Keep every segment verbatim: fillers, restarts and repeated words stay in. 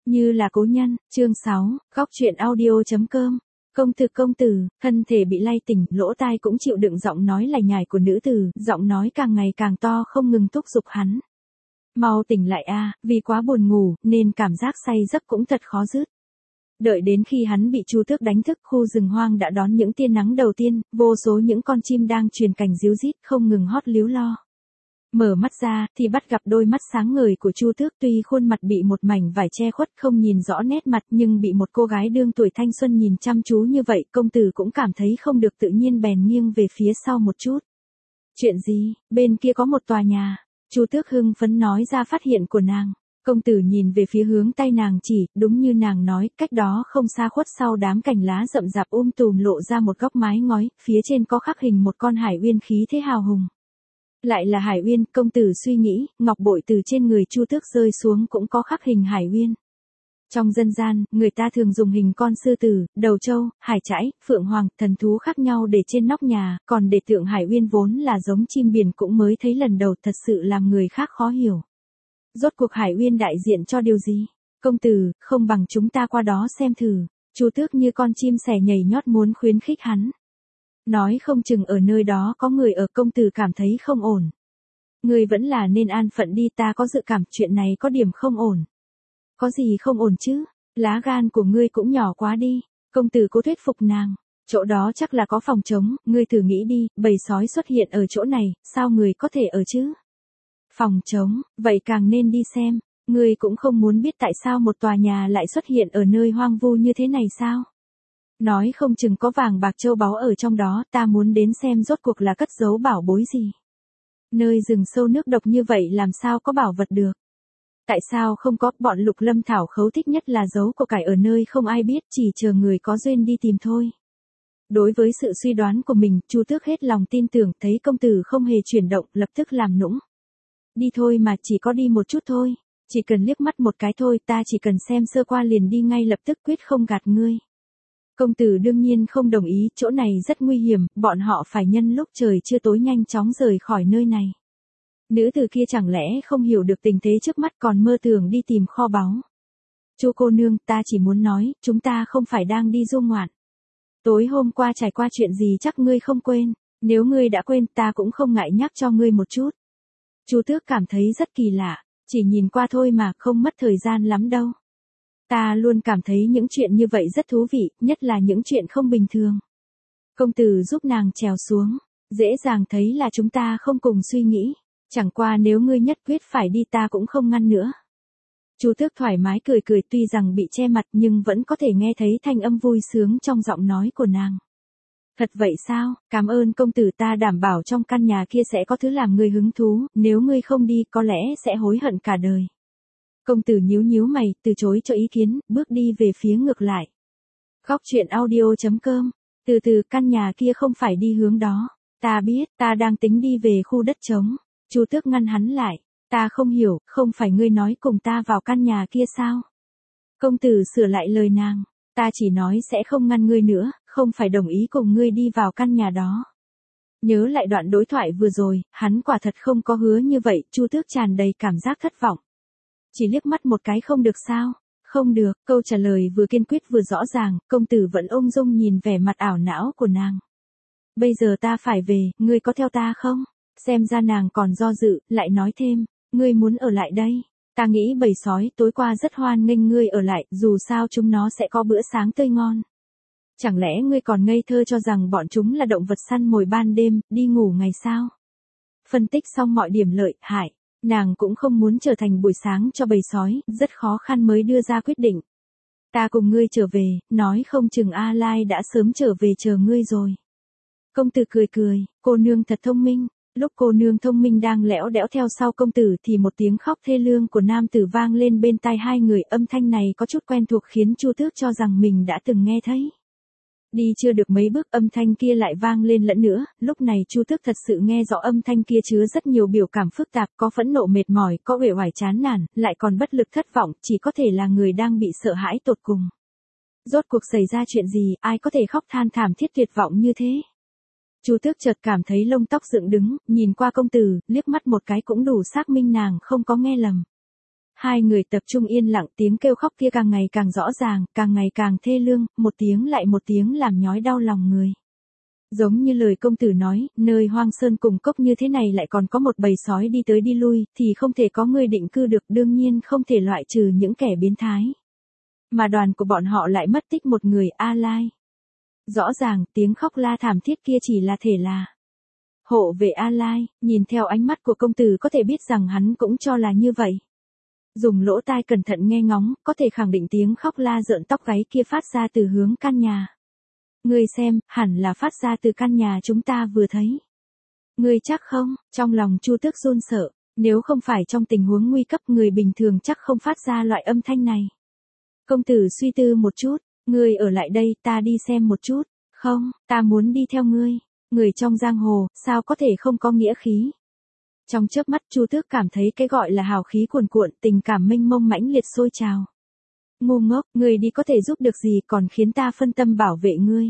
Như là cố nhân, chương sáu, góc truyện audio.com. Công tử công tử, thân thể bị lay tỉnh, lỗ tai cũng chịu đựng giọng nói lải nhải của nữ tử, giọng nói càng ngày càng to không ngừng thúc giục hắn. Mau tỉnh lại a, vì quá buồn ngủ, nên cảm giác say giấc cũng thật khó dứt. Đợi đến khi hắn bị Chu Tước đánh thức, khu rừng hoang đã đón những tia nắng đầu tiên, vô số những con chim đang truyền cảnh ríu rít không ngừng hót líu lo. Mở mắt ra, thì bắt gặp đôi mắt sáng ngời của Chu Tước, tuy khuôn mặt bị một mảnh vải che khuất không nhìn rõ nét mặt, nhưng bị một cô gái đương tuổi thanh xuân nhìn chăm chú như vậy, công tử cũng cảm thấy không được tự nhiên bèn nghiêng về phía sau một chút. Chuyện gì, bên kia có một tòa nhà, Chu Tước hưng phấn nói ra phát hiện của nàng. Công tử nhìn về phía hướng tay nàng chỉ, đúng như nàng nói, cách đó không xa khuất sau đám cành lá rậm rạp um tùm lộ ra một góc mái ngói, phía trên có khắc hình một con hải uyên khí thế hào hùng. Lại là hải uyên, công tử suy nghĩ, ngọc bội từ trên người Chu Tước rơi xuống cũng có khắc hình hải uyên. Trong dân gian, người ta thường dùng hình con sư tử, đầu trâu, hải trãi, phượng hoàng, thần thú khác nhau để trên nóc nhà, còn để tượng hải uyên vốn là giống chim biển cũng mới thấy lần đầu, thật sự làm người khác khó hiểu. Rốt cuộc hải uyên đại diện cho điều gì? Công tử, không bằng chúng ta qua đó xem thử. Chu Tước như con chim sẻ nhảy nhót muốn khuyến khích hắn. Nói không chừng ở nơi đó có người ở, công tử cảm thấy không ổn. Người vẫn là nên an phận đi, ta có dự cảm chuyện này có điểm không ổn. Có gì không ổn chứ? Lá gan của ngươi cũng nhỏ quá đi. Công tử cố thuyết phục nàng. Chỗ đó chắc là có phòng trống, ngươi thử nghĩ đi, bầy sói xuất hiện ở chỗ này, sao người có thể ở chứ? Phòng trống, vậy càng nên đi xem. Ngươi cũng không muốn biết tại sao một tòa nhà lại xuất hiện ở nơi hoang vu như thế này sao? Nói không chừng có vàng bạc châu báu ở trong đó, ta muốn đến xem rốt cuộc là cất giấu bảo bối gì. Nơi rừng sâu nước độc như vậy làm sao có bảo vật được? Tại sao không có? Bọn Lục Lâm Thảo Khấu thích nhất là giấu của cải ở nơi không ai biết, chỉ chờ người có duyên đi tìm thôi. Đối với sự suy đoán của mình, Chu Tước hết lòng tin tưởng, thấy công tử không hề chuyển động, lập tức làm nũng. Đi thôi mà, chỉ có đi một chút thôi. Chỉ cần liếc mắt một cái thôi, ta chỉ cần xem sơ qua liền đi ngay lập tức, quyết không gạt ngươi. Công tử đương nhiên không đồng ý, chỗ này rất nguy hiểm, bọn họ phải nhân lúc trời chưa tối nhanh chóng rời khỏi nơi này. Nữ tử kia chẳng lẽ không hiểu được tình thế trước mắt còn mơ tưởng đi tìm kho báu. Chu cô nương, ta chỉ muốn nói, chúng ta không phải đang đi du ngoạn. Tối hôm qua trải qua chuyện gì chắc ngươi không quên, nếu ngươi đã quên ta cũng không ngại nhắc cho ngươi một chút. Chu Tước cảm thấy rất kỳ lạ, chỉ nhìn qua thôi mà không mất thời gian lắm đâu. Ta luôn cảm thấy những chuyện như vậy rất thú vị, nhất là những chuyện không bình thường. Công tử giúp nàng trèo xuống, dễ dàng thấy là chúng ta không cùng suy nghĩ. Chẳng qua nếu ngươi nhất quyết phải đi ta cũng không ngăn nữa. Chu Tước thoải mái cười cười, tuy rằng bị che mặt nhưng vẫn có thể nghe thấy thanh âm vui sướng trong giọng nói của nàng. Thật vậy sao? Cảm ơn công tử, ta đảm bảo trong căn nhà kia sẽ có thứ làm ngươi hứng thú, nếu ngươi không đi có lẽ sẽ hối hận cả đời. Công tử nhíu nhíu mày, từ chối cho ý kiến, bước đi về phía ngược lại. Góc truyện audio.com. Từ từ, căn nhà kia không phải đi hướng đó. Ta biết, ta đang tính đi về khu đất trống. Chu Tước ngăn hắn lại. Ta không hiểu, không phải ngươi nói cùng ta vào căn nhà kia sao? Công tử sửa lại lời nàng. Ta chỉ nói sẽ không ngăn ngươi nữa, không phải đồng ý cùng ngươi đi vào căn nhà đó. Nhớ lại đoạn đối thoại vừa rồi, hắn quả thật không có hứa như vậy, Chu Tước tràn đầy cảm giác thất vọng. Chỉ liếc mắt một cái không được sao? Không được, câu trả lời vừa kiên quyết vừa rõ ràng, công tử vẫn ung dung nhìn vẻ mặt ảo não của nàng. Bây giờ ta phải về, ngươi có theo ta không? Xem ra nàng còn do dự, lại nói thêm, ngươi muốn ở lại đây. Ta nghĩ bầy sói tối qua rất hoan nghênh ngươi ở lại, dù sao chúng nó sẽ có bữa sáng tươi ngon. Chẳng lẽ ngươi còn ngây thơ cho rằng bọn chúng là động vật săn mồi ban đêm, đi ngủ ngày sao? Phân tích xong mọi điểm lợi, hại. Nàng cũng không muốn trở thành buổi sáng cho bầy sói, rất khó khăn mới đưa ra quyết định. Ta cùng ngươi trở về, nói không chừng A Lai đã sớm trở về chờ ngươi rồi. Công tử cười cười, cô nương thật thông minh. Lúc cô nương thông minh đang lẽo đẽo theo sau công tử thì một tiếng khóc thê lương của nam tử vang lên bên tai hai người, âm thanh này có chút quen thuộc khiến Chu Tước cho rằng mình đã từng nghe thấy. Đi chưa được mấy bước âm thanh kia lại vang lên lẫn nữa, lúc này Chu Tước thật sự nghe rõ âm thanh kia chứa rất nhiều biểu cảm phức tạp, có phẫn nộ mệt mỏi, có uể oải chán nản, lại còn bất lực thất vọng, chỉ có thể là người đang bị sợ hãi tột cùng. Rốt cuộc xảy ra chuyện gì, ai có thể khóc than thảm thiết tuyệt vọng như thế? Chu Tước chợt cảm thấy lông tóc dựng đứng, nhìn qua công tử, liếc mắt một cái cũng đủ xác minh nàng không có nghe lầm. Hai người tập trung yên lặng, tiếng kêu khóc kia càng ngày càng rõ ràng, càng ngày càng thê lương, một tiếng lại một tiếng làm nhói đau lòng người. Giống như lời công tử nói, nơi hoang sơn cùng cốc như thế này lại còn có một bầy sói đi tới đi lui, thì không thể có người định cư được, đương nhiên không thể loại trừ những kẻ biến thái. Mà đoàn của bọn họ lại mất tích một người, A Lai. Rõ ràng, tiếng khóc la thảm thiết kia chỉ là thể là hộ vệ A Lai, nhìn theo ánh mắt của công tử có thể biết rằng hắn cũng cho là như vậy. Dùng lỗ tai cẩn thận nghe ngóng, có thể khẳng định tiếng khóc la rợn tóc gáy kia phát ra từ hướng căn nhà. Ngươi xem, hẳn là phát ra từ căn nhà chúng ta vừa thấy. Ngươi chắc không? Trong lòng Chu Tước run sợ, nếu không phải trong tình huống nguy cấp người bình thường chắc không phát ra loại âm thanh này. Công tử suy tư một chút, ngươi ở lại đây, ta đi xem một chút. Không, ta muốn đi theo ngươi. Người trong giang hồ, sao có thể không có nghĩa khí. Trong chớp mắt Chu Tước cảm thấy cái gọi là hào khí cuồn cuộn, tình cảm mênh mông mãnh liệt sôi trào. Ngu ngốc, ngươi đi có thể giúp được gì còn khiến ta phân tâm bảo vệ ngươi.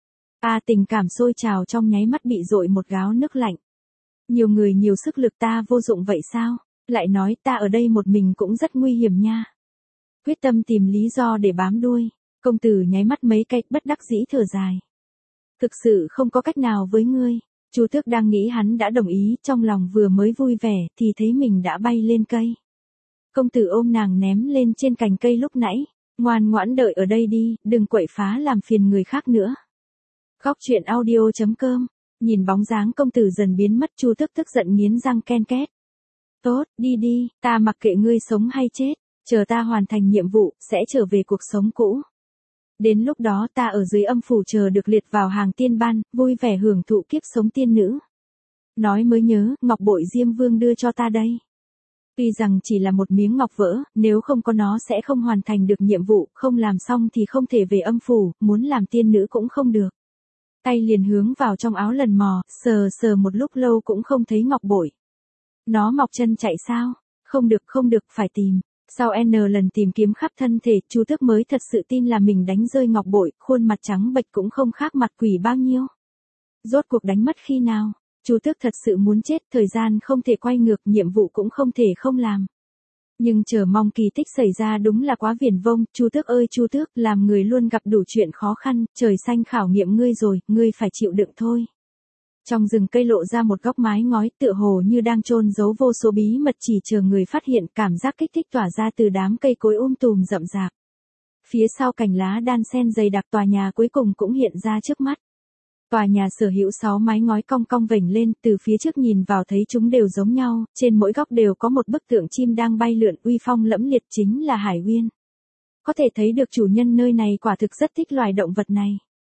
Ta tình cảm sôi trào trong nháy mắt bị dội một gáo nước lạnh. Nhiều người nhiều sức lực ta vô dụng vậy sao? Lại nói ta ở đây một mình cũng rất nguy hiểm nha. Quyết tâm tìm lý do để bám đuôi, công tử nháy mắt mấy cái, bất đắc dĩ thở dài. Thực sự không có cách nào với ngươi. Chu Tước đang nghĩ hắn đã đồng ý, trong lòng vừa mới vui vẻ thì thấy mình đã bay lên cây. Công tử ôm nàng ném lên trên cành cây lúc nãy, ngoan ngoãn đợi ở đây đi, đừng quậy phá làm phiền người khác nữa. Khóc chuyện audio chấm com, nhìn bóng dáng công tử dần biến mất, Chu Tước tức giận nghiến răng ken két. Tốt, đi đi, ta mặc kệ ngươi sống hay chết, chờ ta hoàn thành nhiệm vụ, sẽ trở về cuộc sống cũ. Đến lúc đó ta ở dưới âm phủ chờ được liệt vào hàng tiên ban, vui vẻ hưởng thụ kiếp sống tiên nữ. Nói mới nhớ, ngọc bội Diêm Vương đưa cho ta đây. Tuy rằng chỉ là một miếng ngọc vỡ, nếu không có nó sẽ không hoàn thành được nhiệm vụ, không làm xong thì không thể về âm phủ, muốn làm tiên nữ cũng không được. Tay liền hướng vào trong áo lần mò, sờ sờ một lúc lâu cũng không thấy ngọc bội. Nó mọc chân chạy sao? Không được không được, phải tìm. Sau N lần tìm kiếm khắp thân thể, Chu Tước mới thật sự tin là mình đánh rơi ngọc bội, khuôn mặt trắng bệch cũng không khác mặt quỷ bao nhiêu. Rốt cuộc đánh mất khi nào? Chu Tước thật sự muốn chết, thời gian không thể quay ngược, nhiệm vụ cũng không thể không làm. Nhưng chờ mong kỳ tích xảy ra đúng là quá viển vông, Chu Tước ơi Chu Tước, làm người luôn gặp đủ chuyện khó khăn, trời xanh khảo nghiệm ngươi rồi, ngươi phải chịu đựng thôi. Trong rừng cây lộ ra một góc mái ngói, tựa hồ như đang chôn giấu vô số bí mật chỉ chờ người phát hiện, cảm giác kích thích tỏa ra từ đám cây cối um tùm rậm rạp. Phía sau cành lá đan xen dày đặc, tòa nhà cuối cùng cũng hiện ra trước mắt. Tòa nhà sở hữu sáu mái ngói cong cong vểnh lên, từ phía trước nhìn vào thấy chúng đều giống nhau, trên mỗi góc đều có một bức tượng chim đang bay lượn, uy phong lẫm liệt, chính là Hải Uyên. Có thể thấy được chủ nhân nơi này quả thực rất thích loài động vật này.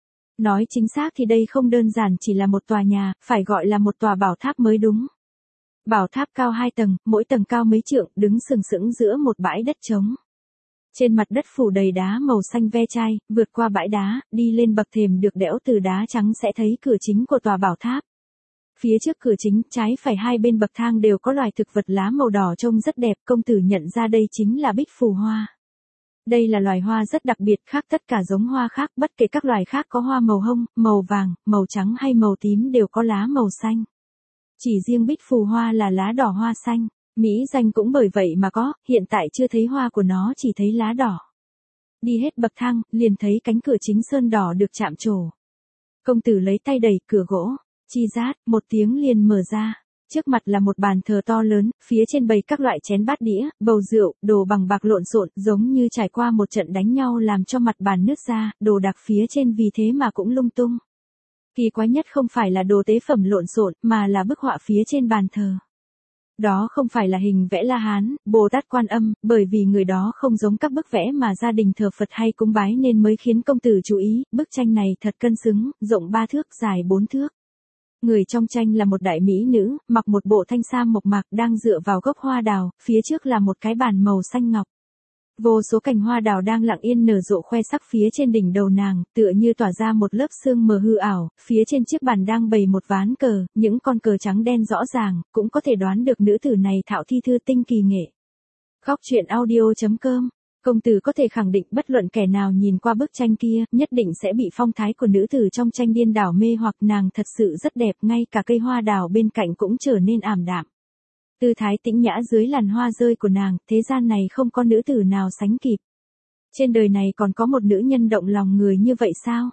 Nói chính xác thì đây không đơn giản chỉ là một tòa nhà, phải gọi là một tòa bảo tháp mới đúng. Bảo tháp cao hai tầng, mỗi tầng cao mấy trượng, đứng sừng sững giữa một bãi đất trống. Trên mặt đất phủ đầy đá màu xanh ve chai, vượt qua bãi đá, đi lên bậc thềm được đẽo từ đá trắng sẽ thấy cửa chính của tòa bảo tháp. Phía trước cửa chính, trái phải hai bên bậc thang đều có loài thực vật lá màu đỏ trông rất đẹp, công tử nhận ra đây chính là bích phù hoa. Đây là loài hoa rất đặc biệt, khác tất cả giống hoa khác, bất kể các loài khác có hoa màu hông, màu vàng, màu trắng hay màu tím đều có lá màu xanh. Chỉ riêng bích phù hoa là lá đỏ hoa xanh, mỹ danh cũng bởi vậy mà có, hiện tại chưa thấy hoa của nó, chỉ thấy lá đỏ. Đi hết bậc thang, liền thấy cánh cửa chính sơn đỏ được chạm trổ. Công tử lấy tay đẩy cửa gỗ, chi rát, một tiếng liền mở ra. Trước mặt là một bàn thờ to lớn, phía trên bày các loại chén bát đĩa, bầu rượu, đồ bằng bạc lộn xộn, giống như trải qua một trận đánh nhau làm cho mặt bàn nứt ra, đồ đạc phía trên vì thế mà cũng lung tung. Kỳ quái nhất không phải là đồ tế phẩm lộn xộn, mà là bức họa phía trên bàn thờ. Đó không phải là hình vẽ La Hán, Bồ Tát Quan Âm, bởi vì người đó không giống các bức vẽ mà gia đình thờ Phật hay cúng bái nên mới khiến công tử chú ý, bức tranh này thật cân xứng, rộng ba thước, dài bốn thước. Người trong tranh là một đại mỹ nữ, mặc một bộ thanh sam mộc mạc đang dựa vào gốc hoa đào, phía trước là một cái bàn màu xanh ngọc. Vô số cành hoa đào đang lặng yên nở rộ khoe sắc phía trên đỉnh đầu nàng, tựa như tỏa ra một lớp sương mờ hư ảo, phía trên chiếc bàn đang bày một ván cờ, những con cờ trắng đen rõ ràng, cũng có thể đoán được nữ tử này thạo thi thư tinh kỳ nghệ. Khóc chuyện audio chấm com, công tử có thể khẳng định bất luận kẻ nào nhìn qua bức tranh kia, nhất định sẽ bị phong thái của nữ tử trong tranh điên đảo mê hoặc, nàng thật sự rất đẹp, ngay cả cây hoa đào bên cạnh cũng trở nên ảm đạm. Tư thái tĩnh nhã dưới làn hoa rơi của nàng, thế gian này không có nữ tử nào sánh kịp. Trên đời này còn có một nữ nhân động lòng người như vậy sao?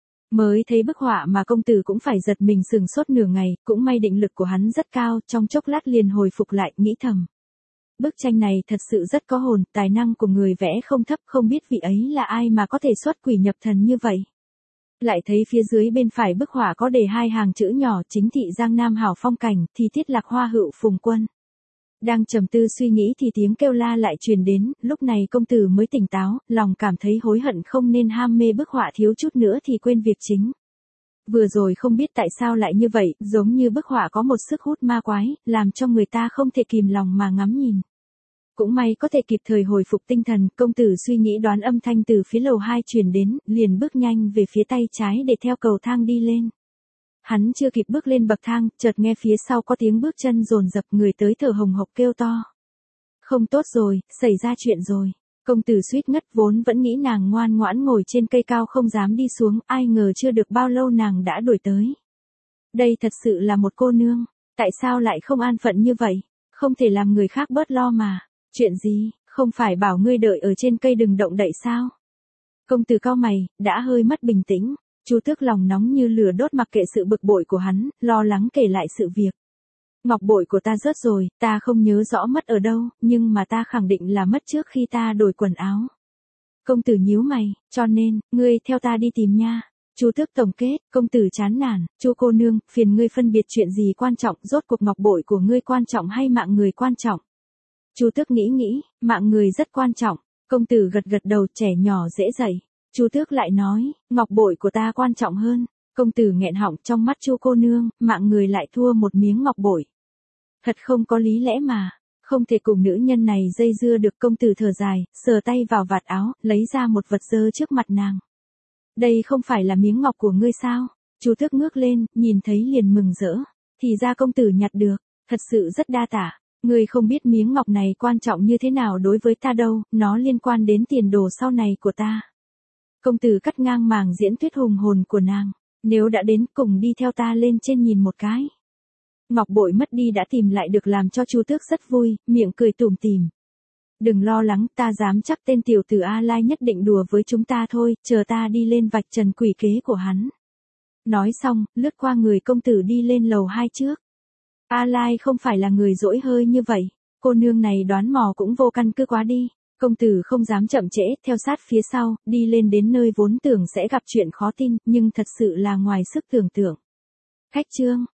Mới thấy bức họa mà công tử cũng phải giật mình sừng sốt nửa ngày, cũng may định lực của hắn rất cao, trong chốc lát liền hồi phục lại, nghĩ thầm. Bức tranh này thật sự rất có hồn, tài năng của người vẽ không thấp, không biết vị ấy là ai mà có thể xuất quỷ nhập thần như vậy. Lại thấy phía dưới bên phải bức họa có đề hai hàng chữ nhỏ, chính thị Giang Nam hảo phong cảnh, thì tiết lạc hoa hữu phùng quân. Đang trầm tư suy nghĩ thì tiếng kêu la lại truyền đến, lúc này công tử mới tỉnh táo, lòng cảm thấy hối hận không nên ham mê bức họa thiếu chút nữa thì quên việc chính. Vừa rồi không biết tại sao lại như vậy, giống như bức họa có một sức hút ma quái, làm cho người ta không thể kìm lòng mà ngắm nhìn. Cũng may có thể kịp thời hồi phục tinh thần, công tử suy nghĩ đoán âm thanh từ phía lầu hai truyền đến, liền bước nhanh về phía tay trái để theo cầu thang đi lên. Hắn chưa kịp bước lên bậc thang, chợt nghe phía sau có tiếng bước chân dồn dập, người tới thở hồng hộc kêu to. Không tốt rồi, xảy ra chuyện rồi. Công tử suýt ngất, vốn vẫn nghĩ nàng ngoan ngoãn ngồi trên cây cao không dám đi xuống, ai ngờ chưa được bao lâu nàng đã đuổi tới. Đây thật sự là một cô nương, tại sao lại không an phận như vậy, không thể làm người khác bớt lo mà. Chuyện gì, không phải bảo ngươi đợi ở trên cây đừng động đậy sao? Công tử cau mày, đã hơi mất bình tĩnh. Chu Tước lòng nóng như lửa đốt mặc kệ sự bực bội của hắn, lo lắng kể lại sự việc. Ngọc bội của ta rớt rồi, ta không nhớ rõ mất ở đâu, nhưng mà ta khẳng định là mất trước khi ta đổi quần áo. Công tử nhíu mày, cho nên, ngươi theo ta đi tìm nha. Chu Tước tổng kết, công tử chán nản, Chu cô nương, phiền ngươi phân biệt chuyện gì quan trọng, rốt cuộc ngọc bội của ngươi quan trọng hay mạng người quan trọng. Chu Tước nghĩ nghĩ, mạng người rất quan trọng. Công tử gật gật đầu, trẻ nhỏ dễ dạy. Chu Tước lại nói, ngọc bội của ta quan trọng hơn. Công tử nghẹn họng, trong mắt Chu cô nương, mạng người lại thua một miếng ngọc bội. Thật không có lý lẽ mà, không thể cùng nữ nhân này dây dưa được. Công tử thở dài, sờ tay vào vạt áo, lấy ra một vật dơ trước mặt nàng. Đây không phải là miếng ngọc của ngươi sao? Chu Tước ngước lên, nhìn thấy liền mừng rỡ. Thì ra công tử nhặt được, thật sự rất đa tạ. Ngươi không biết miếng ngọc này quan trọng như thế nào đối với ta đâu, nó liên quan đến tiền đồ sau này của ta. Công tử cắt ngang màng diễn thuyết hùng hồn của nàng, nếu đã đến cùng đi theo ta lên trên nhìn một cái. Ngọc bội mất đi đã tìm lại được làm cho Chu Tước rất vui, miệng cười tủm tỉm. Đừng lo lắng, ta dám chắc tên tiểu tử A Lai nhất định đùa với chúng ta thôi, chờ ta đi lên vạch trần quỷ kế của hắn. Nói xong, lướt qua người công tử đi lên lầu hai trước. A Lai không phải là người dỗi hơi như vậy, cô nương này đoán mò cũng vô căn cứ quá đi. Công tử không dám chậm trễ, theo sát phía sau, đi lên đến nơi vốn tưởng sẽ gặp chuyện khó tin, nhưng thật sự là ngoài sức tưởng tượng. Khách trương,